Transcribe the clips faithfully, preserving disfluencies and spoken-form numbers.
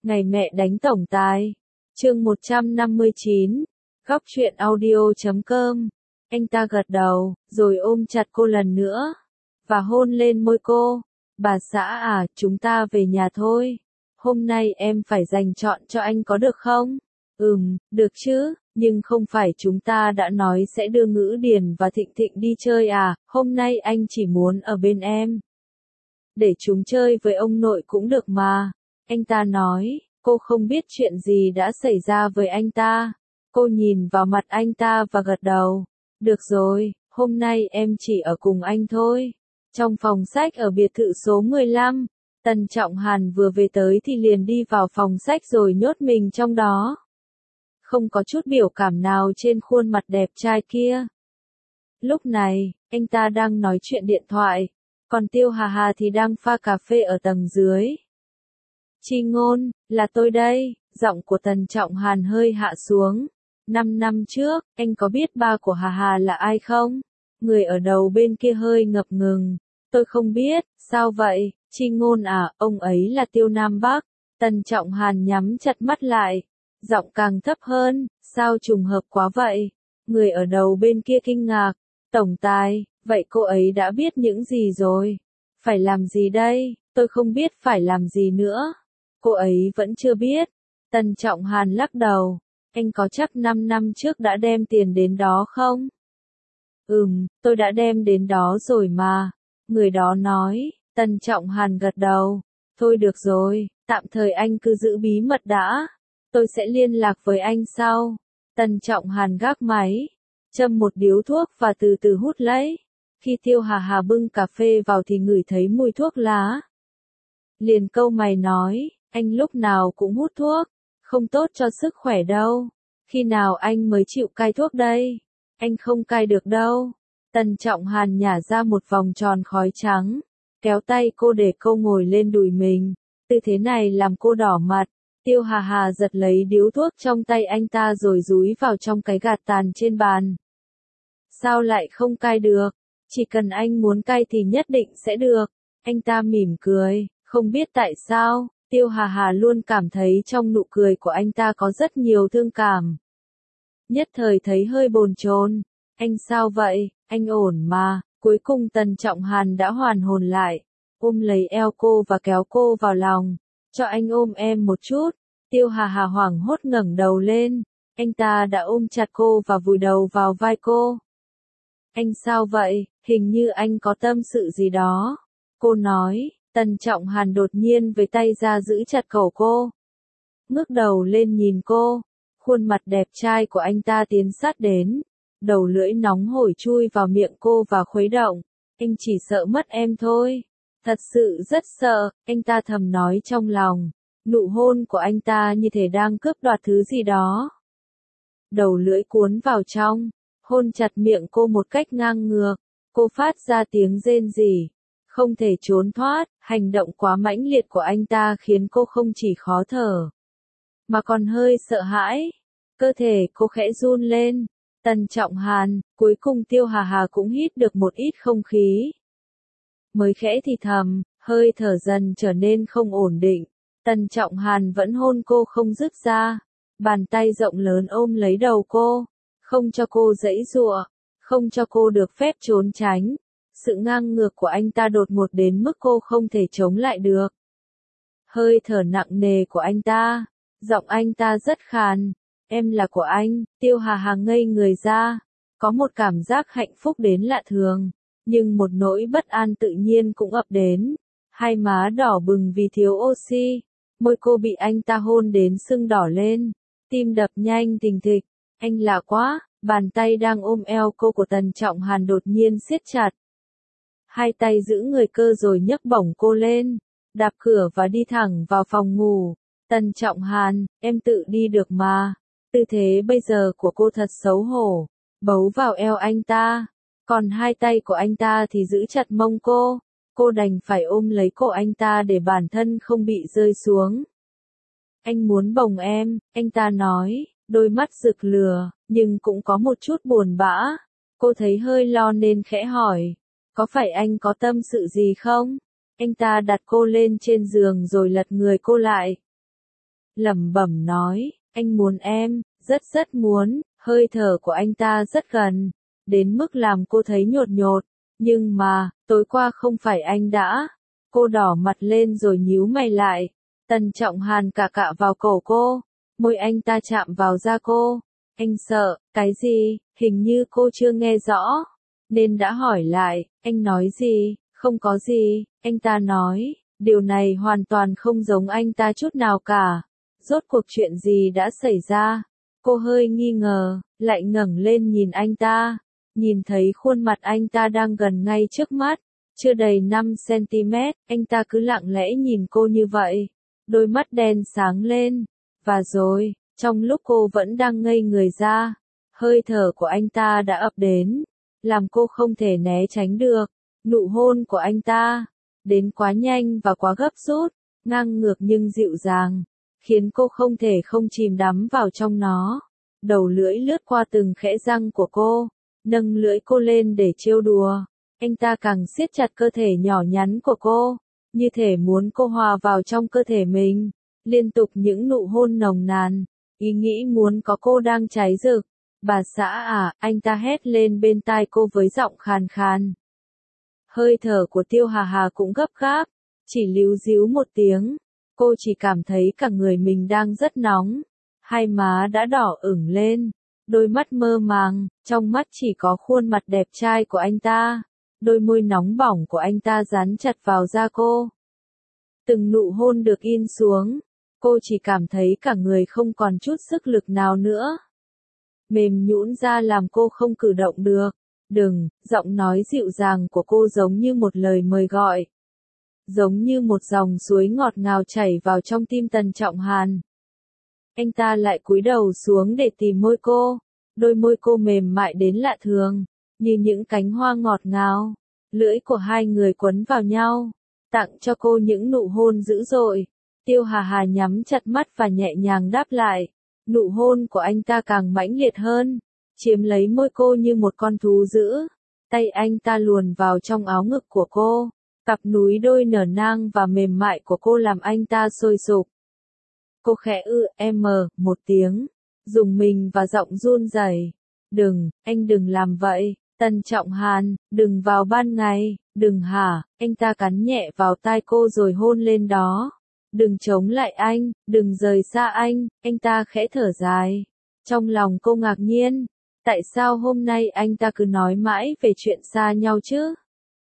Ngày mẹ đánh tổng tài. Chương một trăm năm mươi chín. Góc truyện audio chấm com. Anh ta gật đầu, rồi ôm chặt cô lần nữa, và hôn lên môi cô. Bà xã à, chúng ta về nhà thôi. Hôm nay em phải dành trọn cho anh có được không? Ừm, được chứ, nhưng không phải chúng ta đã nói sẽ đưa Ngữ Điền và Thịnh Thịnh đi chơi à, hôm nay anh chỉ muốn ở bên em. Để chúng chơi với ông nội cũng được mà. Anh ta nói, cô không biết chuyện gì đã xảy ra với anh ta. Cô nhìn vào mặt anh ta và gật đầu. Được rồi, hôm nay em chỉ ở cùng anh thôi. Trong phòng sách ở biệt thự số mười lăm, Tần Trọng Hàn vừa về tới thì liền đi vào phòng sách rồi nhốt mình trong đó. Không có chút biểu cảm nào trên khuôn mặt đẹp trai kia. Lúc này, anh ta đang nói chuyện điện thoại, còn Tiêu Hà Hà thì đang pha cà phê ở tầng dưới. Chi Ngôn, là tôi đây, giọng của Tần Trọng Hàn hơi hạ xuống. Năm năm trước, anh có biết ba của Hà Hà là ai không? Người ở đầu bên kia hơi ngập ngừng. Tôi không biết, sao vậy? Chi Ngôn à, ông ấy là Tiêu Nam Bắc. Tần Trọng Hàn nhắm chặt mắt lại, giọng càng thấp hơn, sao trùng hợp quá vậy? Người ở đầu bên kia kinh ngạc. Tổng tài, vậy cô ấy đã biết những gì rồi? Phải làm gì đây? Tôi không biết phải làm gì nữa. Cô ấy vẫn chưa biết. Tần Trọng Hàn lắc đầu. Anh có chắc năm năm trước đã đem tiền đến đó không? Ừm, tôi đã đem đến đó rồi mà. Người đó nói. Tần Trọng Hàn gật đầu. Thôi được rồi, tạm thời anh cứ giữ bí mật đã. Tôi sẽ liên lạc với anh sau. Tần Trọng Hàn gác máy, châm một điếu thuốc và từ từ hút lấy. Khi Tiêu Hà Hà bưng cà phê vào thì ngửi thấy mùi thuốc lá. Liền câu mày nói, anh lúc nào cũng hút thuốc, không tốt cho sức khỏe đâu. Khi nào anh mới chịu cai thuốc đây? Anh không cai được đâu. Tần Trọng Hàn nhả ra một vòng tròn khói trắng, kéo tay cô để cô ngồi lên đùi mình. Tư thế này làm cô đỏ mặt. Tiêu Hà Hà giật lấy điếu thuốc trong tay anh ta rồi dúi vào trong cái gạt tàn trên bàn. Sao lại không cai được? Chỉ cần anh muốn cai thì nhất định sẽ được. Anh ta mỉm cười, không biết tại sao, Tiêu Hà Hà luôn cảm thấy trong nụ cười của anh ta có rất nhiều thương cảm. Nhất thời thấy hơi bồn chồn. Anh sao vậy? Anh ổn mà. Cuối cùng Tần Trọng Hàn đã hoàn hồn lại, ôm lấy eo cô và kéo cô vào lòng. Cho anh ôm em một chút. Tiêu Hà Hà hoảng hốt ngẩng đầu lên. Anh ta đã ôm chặt cô và vùi đầu vào vai cô. Anh sao vậy? Hình như anh có tâm sự gì đó. Cô nói. Tần Trọng Hàn đột nhiên với tay ra giữ chặt cổ cô. Ngước đầu lên nhìn cô. Khuôn mặt đẹp trai của anh ta tiến sát đến. Đầu lưỡi nóng hổi chui vào miệng cô và khuấy động. Anh chỉ sợ mất em thôi. Thật sự rất sợ, anh ta thầm nói trong lòng. Nụ hôn của anh ta như thể đang cướp đoạt thứ gì đó. Đầu lưỡi cuốn vào trong, hôn chặt miệng cô một cách ngang ngược. Cô phát ra tiếng rên rỉ. Không thể trốn thoát, hành động quá mãnh liệt của anh ta khiến cô không chỉ khó thở, mà còn hơi sợ hãi. Cơ thể cô khẽ run lên. Tần Trọng Hàn, cuối cùng Tiêu Hà Hà cũng hít được một ít không khí. Mới khẽ thì thầm, hơi thở dần trở nên không ổn định. Tần Trọng Hàn vẫn hôn cô không dứt ra. Bàn tay rộng lớn ôm lấy đầu cô, không cho cô giãy giụa, không cho cô được phép trốn tránh. Sự ngang ngược của anh ta đột ngột đến mức cô không thể chống lại được. Hơi thở nặng nề của anh ta, giọng anh ta rất khàn. Em là của anh. Tiêu Hà Hà ngây người ra, có một cảm giác hạnh phúc đến lạ thường, nhưng một nỗi bất an tự nhiên cũng ập đến. Hai má đỏ bừng vì thiếu oxy, môi cô bị anh ta hôn đến sưng đỏ lên, tim đập nhanh thình thịch. Anh lạ quá. Bàn tay đang ôm eo cô của Tần Trọng Hàn đột nhiên siết chặt. Hai tay giữ người cơ rồi nhấc bổng cô lên, đạp cửa và đi thẳng vào phòng ngủ. Tần Trọng Hàn, em tự đi được mà. Tư thế bây giờ của cô thật xấu hổ, bấu vào eo anh ta, còn hai tay của anh ta thì giữ chặt mông cô. Cô đành phải ôm lấy cổ anh ta để bản thân không bị rơi xuống. Anh muốn bồng em, anh ta nói, đôi mắt rực lửa, nhưng cũng có một chút buồn bã. Cô thấy hơi lo nên khẽ hỏi, có phải anh có tâm sự gì không? Anh ta đặt cô lên trên giường rồi lật người cô lại. lẩm bẩm nói, anh muốn em, rất rất muốn, hơi thở của anh ta rất gần, đến mức làm cô thấy nhột nhột, nhưng mà, tối qua không phải anh đã, cô đỏ mặt lên rồi nhíu mày lại, Tần Trọng Hàn cạ cạ vào cổ cô, môi anh ta chạm vào da cô, anh sợ, cái gì, hình như cô chưa nghe rõ, nên đã hỏi lại, anh nói gì, không có gì, anh ta nói, điều này hoàn toàn không giống anh ta chút nào cả, rốt cuộc chuyện gì đã xảy ra, cô hơi nghi ngờ, lại ngẩng lên nhìn anh ta, nhìn thấy khuôn mặt anh ta đang gần ngay trước mắt, chưa đầy năm xăng-ti-mét, anh ta cứ lặng lẽ nhìn cô như vậy, đôi mắt đen sáng lên, và rồi, trong lúc cô vẫn đang ngây người ra, hơi thở của anh ta đã ập đến, làm cô không thể né tránh được, nụ hôn của anh ta, đến quá nhanh và quá gấp rút, ngang ngược nhưng dịu dàng, khiến cô không thể không chìm đắm vào trong nó, đầu lưỡi lướt qua từng khẽ răng của cô, nâng lưỡi cô lên để trêu đùa, anh ta càng siết chặt cơ thể nhỏ nhắn của cô, như thể muốn cô hòa vào trong cơ thể mình, liên tục những nụ hôn nồng nàn, ý nghĩ muốn có cô đang cháy rực. Bà xã à, anh ta hét lên bên tai cô với giọng khàn khàn. Hơi thở của Tiêu Hà Hà cũng gấp gáp, chỉ líu díu một tiếng, cô chỉ cảm thấy cả người mình đang rất nóng, hai má đã đỏ ửng lên, đôi mắt mơ màng, trong mắt chỉ có khuôn mặt đẹp trai của anh ta, đôi môi nóng bỏng của anh ta dán chặt vào da cô. Từng nụ hôn được in xuống, cô chỉ cảm thấy cả người không còn chút sức lực nào nữa. Mềm nhũn ra làm cô không cử động được. Đừng, giọng nói dịu dàng của cô giống như một lời mời gọi. Giống như một dòng suối ngọt ngào chảy vào trong tim Tần Trọng Hàn. Anh ta lại cúi đầu xuống để tìm môi cô. Đôi môi cô mềm mại đến lạ thường, như những cánh hoa ngọt ngào. Lưỡi của hai người quấn vào nhau, tặng cho cô những nụ hôn dữ dội. Tiêu Hà Hà nhắm chặt mắt và nhẹ nhàng đáp lại. Nụ hôn của anh ta càng mãnh liệt hơn, chiếm lấy môi cô như một con thú dữ. Tay anh ta luồn vào trong áo ngực của cô, cặp núi đôi nở nang và mềm mại của cô làm anh ta sôi sục. Cô khẽ ư em một tiếng, dùng mình và giọng run rẩy. Đừng, anh đừng làm vậy, Tần Trọng Hàn, đừng vào ban ngày, đừng hả, anh ta cắn nhẹ vào tai cô rồi hôn lên đó. Đừng chống lại anh, đừng rời xa anh, anh ta khẽ thở dài. Trong lòng cô ngạc nhiên, tại sao hôm nay anh ta cứ nói mãi về chuyện xa nhau chứ?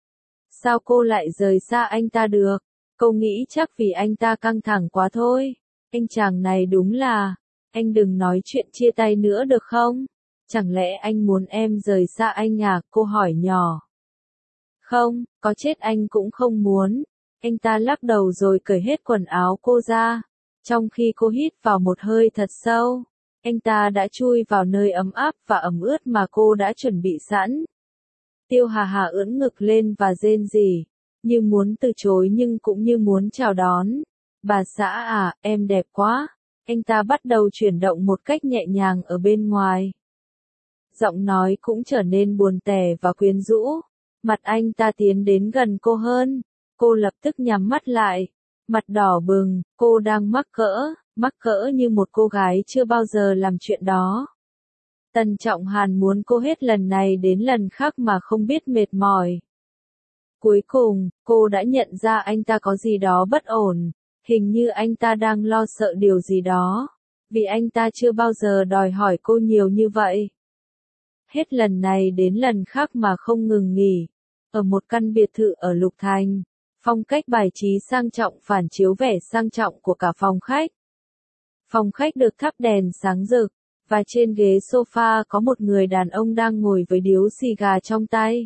Sao cô lại rời xa anh ta được? Cô nghĩ chắc vì anh ta căng thẳng quá thôi. Anh chàng này đúng là, anh đừng nói chuyện chia tay nữa được không? Chẳng lẽ anh muốn em rời xa anh à? Cô hỏi nhỏ. Không, có chết anh cũng không muốn. Anh ta lắc đầu rồi cởi hết quần áo cô ra. Trong khi cô hít vào một hơi thật sâu, anh ta đã chui vào nơi ấm áp và ẩm ướt mà cô đã chuẩn bị sẵn. Tiêu Hà Hà ưỡn ngực lên và rên rỉ, như muốn từ chối nhưng cũng như muốn chào đón. Bà xã à, em đẹp quá. Anh ta bắt đầu chuyển động một cách nhẹ nhàng ở bên ngoài. Giọng nói cũng trở nên buồn tẻ và quyến rũ. Mặt anh ta tiến đến gần cô hơn. Cô lập tức nhắm mắt lại, mặt đỏ bừng, cô đang mắc cỡ, mắc cỡ như một cô gái chưa bao giờ làm chuyện đó. Tần Trọng Hàn muốn cô hết lần này đến lần khác mà không biết mệt mỏi. Cuối cùng, cô đã nhận ra anh ta có gì đó bất ổn, hình như anh ta đang lo sợ điều gì đó, vì anh ta chưa bao giờ đòi hỏi cô nhiều như vậy. Hết lần này đến lần khác mà không ngừng nghỉ, ở một căn biệt thự ở Lục Thành. Phong cách bài trí sang trọng phản chiếu vẻ sang trọng của cả phòng khách. Phòng khách được thắp đèn sáng rực, và trên ghế sofa có một người đàn ông đang ngồi với điếu xì gà trong tay.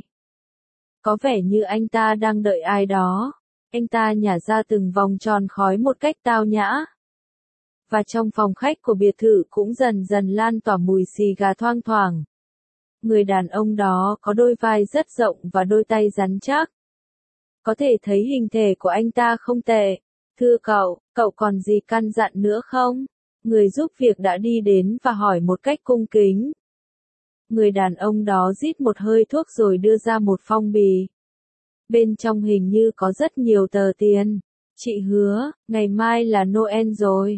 Có vẻ như anh ta đang đợi ai đó. Anh ta nhả ra từng vòng tròn khói một cách tao nhã. Và trong phòng khách của biệt thự cũng dần dần lan tỏa mùi xì gà thoang thoảng. Người đàn ông đó có đôi vai rất rộng và đôi tay rắn chắc. Có thể thấy hình thể của anh ta không tệ. Thưa cậu, cậu còn gì căn dặn nữa không? Người giúp việc đã đi đến và hỏi một cách cung kính. Người đàn ông đó rít một hơi thuốc rồi đưa ra một phong bì. Bên trong hình như có rất nhiều tờ tiền. Chị hứa, ngày mai là Noel rồi.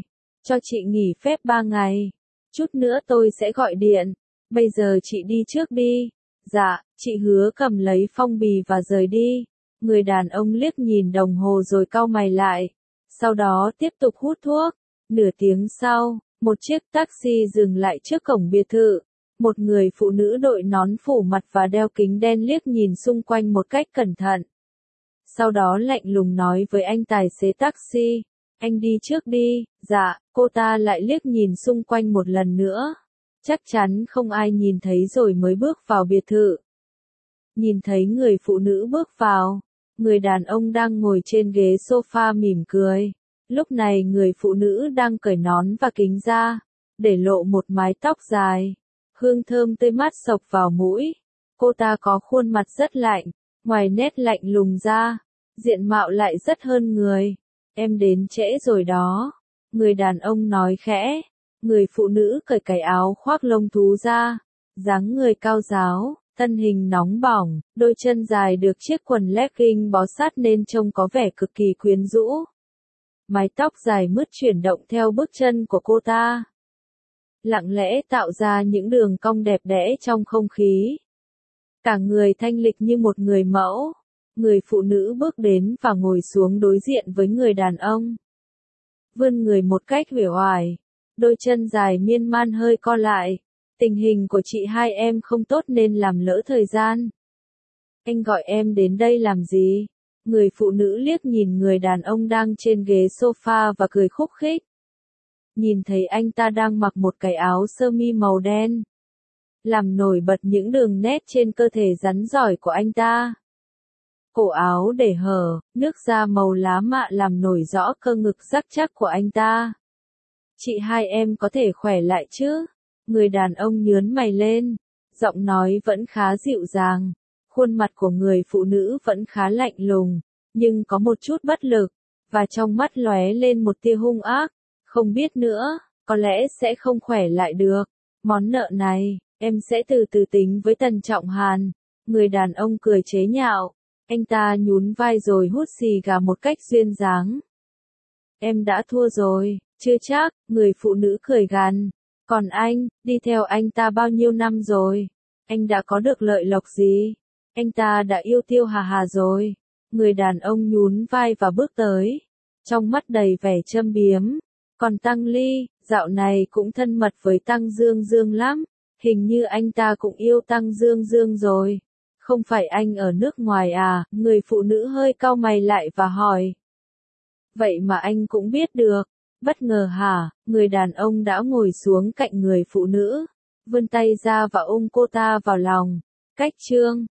cho chị nghỉ phép ba ngày. Chút nữa tôi sẽ gọi điện. Bây giờ chị đi trước đi. Dạ, chị hứa cầm lấy phong bì và rời đi. Người đàn ông liếc nhìn đồng hồ rồi cau mày lại. Sau đó tiếp tục hút thuốc. Nửa tiếng sau, một chiếc taxi dừng lại trước cổng biệt thự. Một người phụ nữ đội nón phủ mặt và đeo kính đen liếc nhìn xung quanh một cách cẩn thận. Sau đó lạnh lùng nói với anh tài xế taxi. Anh đi trước đi. Dạ, cô ta lại liếc nhìn xung quanh một lần nữa. Chắc chắn không ai nhìn thấy rồi mới bước vào biệt thự. Nhìn thấy người phụ nữ bước vào, người đàn ông đang ngồi trên ghế sofa mỉm cười. Lúc này người phụ nữ đang cởi nón và kính ra, để lộ một mái tóc dài. Hương thơm tươi mát xộc vào mũi. Cô ta có khuôn mặt rất lạnh, ngoài nét lạnh lùng ra, diện mạo lại rất hơn người. Em đến trễ rồi đó. Người đàn ông nói khẽ. Người phụ nữ cởi cái áo khoác lông thú ra. Dáng người cao ráo, thân hình nóng bỏng, đôi chân dài được chiếc quần legging bó sát nên trông có vẻ cực kỳ quyến rũ. Mái tóc dài mướt chuyển động theo bước chân của cô ta, lặng lẽ tạo ra những đường cong đẹp đẽ trong không khí. Cả người thanh lịch như một người mẫu. Người phụ nữ bước đến và ngồi xuống đối diện với người đàn ông. Vươn người một cách uể oải, đôi chân dài miên man hơi co lại. Tình hình của chị hai em không tốt nên làm lỡ thời gian. Anh gọi em đến đây làm gì? Người phụ nữ liếc nhìn người đàn ông đang trên ghế sofa và cười khúc khích. Nhìn thấy anh ta đang mặc một cái áo sơ mi màu đen, làm nổi bật những đường nét trên cơ thể rắn rỏi của anh ta. Cổ áo để hở, nước da màu lá mạ làm nổi rõ cơ ngực rắn chắc của anh ta. Chị hai em có thể khỏe lại chứ? Người đàn ông nhướng mày lên, giọng nói vẫn khá dịu dàng. Khuôn mặt của người phụ nữ vẫn khá lạnh lùng, nhưng có một chút bất lực, và trong mắt lóe lên một tia hung ác. Không biết nữa, có lẽ sẽ không khỏe lại được. Món nợ này, em sẽ từ từ tính với Tần Trọng Hàn. Người đàn ông cười chế nhạo. Anh ta nhún vai rồi hút xì gà một cách duyên dáng. Em đã thua rồi, chưa chắc, người phụ nữ cười gằn. Còn anh, đi theo anh ta bao nhiêu năm rồi? Anh đã có được lợi lộc gì? Anh ta đã yêu Tiêu Hà Hà rồi. Người đàn ông nhún vai và bước tới, trong mắt đầy vẻ châm biếm. Còn Tăng Ly, dạo này cũng thân mật với Tăng Dương Dương lắm. Hình như anh ta cũng yêu Tăng Dương Dương rồi. Không phải anh ở nước ngoài à? Người phụ nữ hơi cau mày lại và hỏi. Vậy mà anh cũng biết được. Bất ngờ hả? Người đàn ông đã ngồi xuống cạnh người phụ nữ, vươn tay ra và ôm cô ta vào lòng. Cách chương